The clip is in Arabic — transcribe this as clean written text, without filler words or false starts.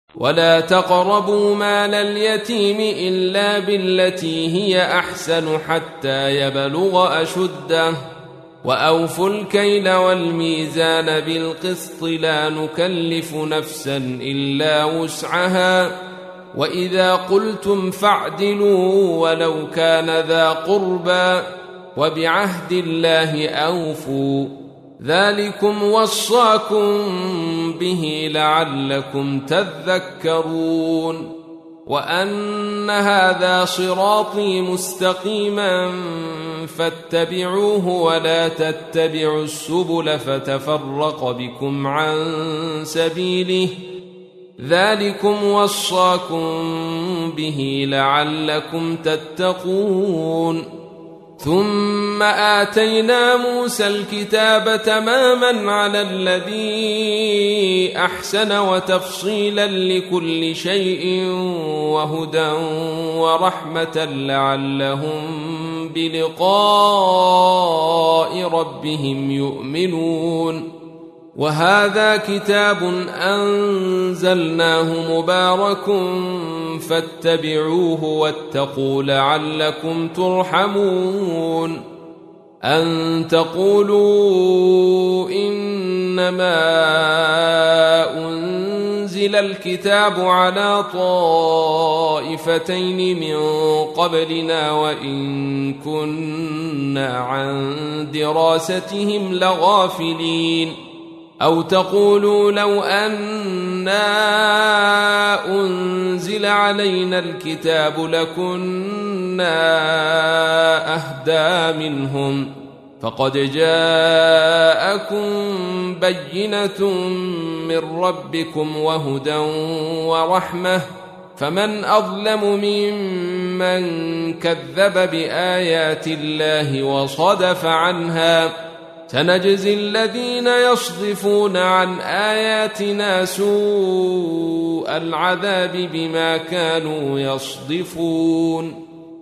ولا تقربوا مال اليتيم إلا بالتي هي أحسن حتى يبلغ أشده وأوفوا الكيل والميزان بالقسط لا نكلف نفسا إلا وسعها وإذا قلتم فاعدلوا ولو كان ذا قربى وبعهد الله أوفوا ذلكم وصاكم به لعلكم تذكرون وأن هذا صراطي مستقيما فاتبعوه ولا تتبعوا السبل فتفرق بكم عن سبيله ذلكم وصاكم به لعلكم تتقون ثم آتينا موسى الكتاب تماما على الذي أحسن وتفصيلا لكل شيء وهدى ورحمة لعلهم بلقاء ربهم يؤمنون وهذا كتاب أنزلناه مبارك فاتبعوه واتقوا لعلكم ترحمون أن تقولوا إنما أنزل الكتاب على طائفتين من قبلنا وإن كنا عن دراستهم لغافلين أو تقولوا لو أنا أنزل علينا الكتاب لكنا أهدى منهم فقد جاءكم بينة من ربكم وهدى ورحمة فمن أظلم ممن كذب بآيات الله وصدف عنها سنجزي الذين يصدفون عن آياتنا سوء العذاب بما كانوا يصدفون